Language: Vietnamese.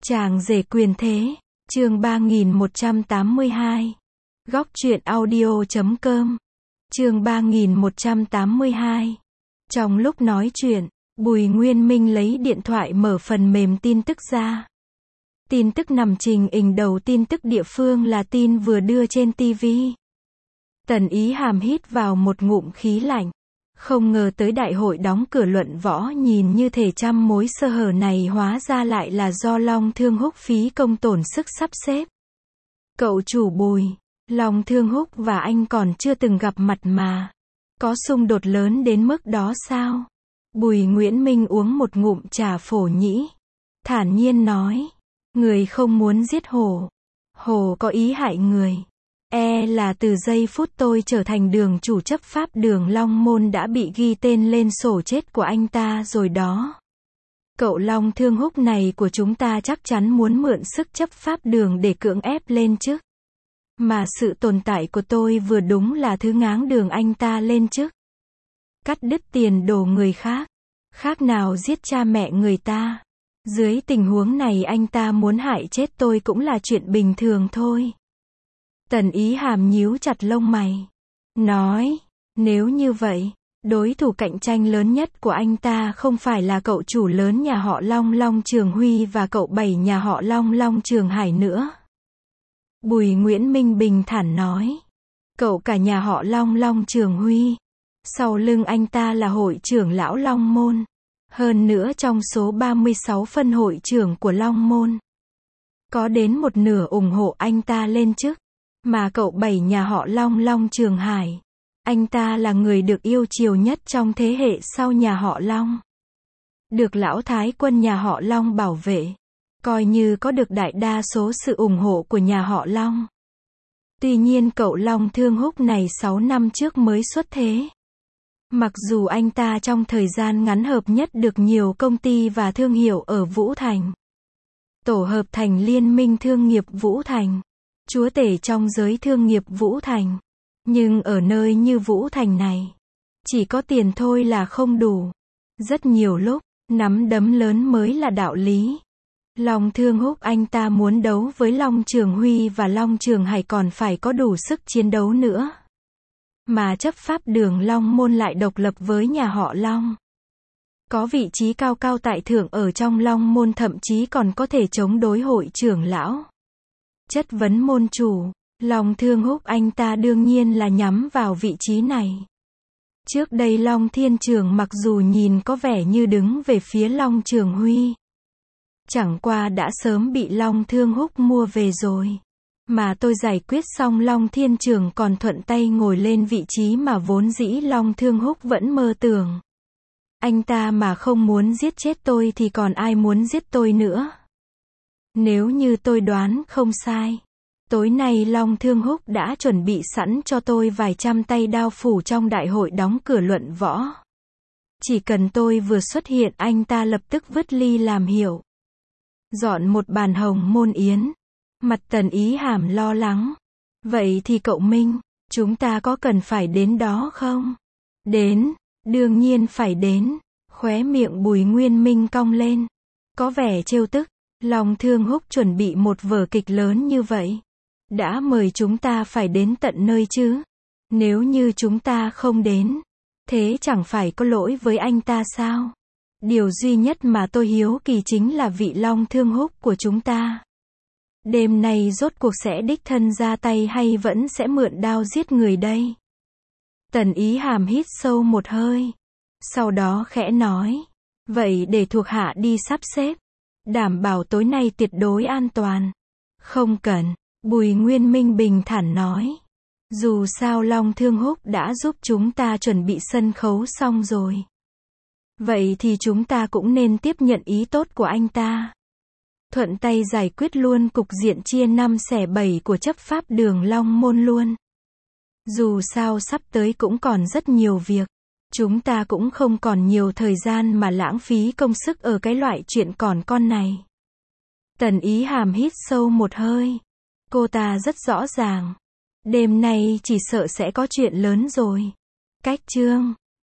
Chàng rể quyền thế, chương 3182. Góc truyện audio.com. Chương 3182. Trong lúc nói chuyện, Bùi Nguyên Minh lấy điện thoại mở phần mềm tin tức ra. Tin tức nằm trình hình đầu tin tức địa phương là tin vừa đưa trên TV. Tần Ý Hàm hít vào một ngụm khí lạnh. Không ngờ tới đại hội đóng cửa luận võ nhìn như thể trăm mối sơ hở này hóa ra lại là do Long Thương Húc phí công tổn sức sắp xếp. Cậu chủ Bùi, Long Thương Húc và anh còn chưa từng gặp mặt mà. Có xung đột lớn đến mức đó sao? Bùi Nguyễn Minh uống một ngụm trà phổ nhĩ. Thản nhiên nói. Người không muốn giết Hồ. Hồ có ý hại người. Là từ giây phút tôi trở thành đường chủ chấp pháp đường Long Môn đã bị ghi tên lên sổ chết của anh ta rồi đó. Cậu Long Thương Húc này của chúng ta chắc chắn muốn mượn sức chấp pháp đường để cưỡng ép lên chức. Mà sự tồn tại của tôi vừa đúng là thứ ngáng đường anh ta lên chức. Cắt đứt tiền đồ người khác. Khác nào giết cha mẹ người ta. Dưới tình huống này anh ta muốn hại chết tôi cũng là chuyện bình thường thôi. Tần Ý Hàm nhíu chặt lông mày. Nói, nếu như vậy, đối thủ cạnh tranh lớn nhất của anh ta không phải là cậu chủ lớn nhà họ Long Long Trường Huy và cậu bảy nhà họ Long Long Trường Hải nữa. Bùi Nguyễn Minh bình thản nói. Cậu cả nhà họ Long Long Trường Huy. Sau lưng anh ta là hội trưởng lão Long Môn. Hơn nữa trong số 36 phân hội trưởng của Long Môn, có đến một nửa ủng hộ anh ta lên chức. Mà cậu bảy nhà họ Long Long Trường Hải, anh ta là người được yêu chiều nhất trong thế hệ sau nhà họ Long. Được lão thái quân nhà họ Long bảo vệ, coi như có được đại đa số sự ủng hộ của nhà họ Long. Tuy nhiên cậu Long Thương Húc này 6 năm trước mới xuất thế. Mặc dù anh ta trong thời gian ngắn hợp nhất được nhiều công ty và thương hiệu ở Vũ Thành. Tổ hợp thành Liên minh Thương nghiệp Vũ Thành. Chúa tể trong giới thương nghiệp Vũ Thành. Nhưng ở nơi như Vũ Thành này, chỉ có tiền thôi là không đủ. Rất nhiều lúc, nắm đấm lớn mới là đạo lý. Long Thương Húc anh ta muốn đấu với Long Trường Huy và Long Trường Hải còn phải có đủ sức chiến đấu nữa. Mà chấp pháp đường Long Môn lại độc lập với nhà họ Long. Có vị trí cao cao tại thượng ở trong Long Môn, thậm chí còn có thể chống đối hội trưởng lão. Chất vấn môn chủ, Long Thương Húc anh ta đương nhiên là nhắm vào vị trí này. Trước đây Long Thiên Trường mặc dù nhìn có vẻ như đứng về phía Long Trường Huy, chẳng qua đã sớm bị Long Thương Húc mua về rồi. Mà tôi giải quyết xong Long Thiên Trường còn thuận tay ngồi lên vị trí mà vốn dĩ Long Thương Húc vẫn mơ tưởng. Anh ta mà không muốn giết chết tôi thì còn ai muốn giết tôi nữa. Nếu như tôi đoán không sai, tối nay Long Thương Húc đã chuẩn bị sẵn cho tôi vài trăm tay đao phủ trong đại hội đóng cửa luận võ. Chỉ cần tôi vừa xuất hiện anh ta lập tức vứt ly làm hiệu. Dọn một bàn hồng môn yến. Mặt Tần Ý Hàm lo lắng. Vậy thì cậu Minh, chúng ta có cần phải đến đó không? Đến, đương nhiên phải đến. Khóe miệng Bùi Nguyên Minh cong lên. Có vẻ trêu tức. Long Thương Húc chuẩn bị một vở kịch lớn như vậy. Đã mời chúng ta phải đến tận nơi chứ. Nếu như chúng ta không đến, thế chẳng phải có lỗi với anh ta sao? Điều duy nhất mà tôi hiếu kỳ chính là vị Long Thương Húc của chúng ta. Đêm nay rốt cuộc sẽ đích thân ra tay hay vẫn sẽ mượn đao giết người đây? Tần Ý Hàm hít sâu một hơi. Sau đó khẽ nói. Vậy để thuộc hạ đi sắp xếp. Đảm bảo tối nay tuyệt đối an toàn. Không cần, Bùi Nguyên Minh bình thản nói. Dù sao Long Thương Húc đã giúp chúng ta chuẩn bị sân khấu xong rồi. Vậy thì chúng ta cũng nên tiếp nhận ý tốt của anh ta. Thuận tay giải quyết luôn cục diện chia 5 xẻ 7 của chấp pháp đường Long Môn luôn. Dù sao sắp tới cũng còn rất nhiều việc. Chúng ta cũng không còn nhiều thời gian mà lãng phí công sức ở cái loại chuyện còn con này. Tần Ý Hàm hít sâu một hơi. Cô ta rất rõ ràng. Đêm nay chỉ sợ sẽ có chuyện lớn rồi. Cách chương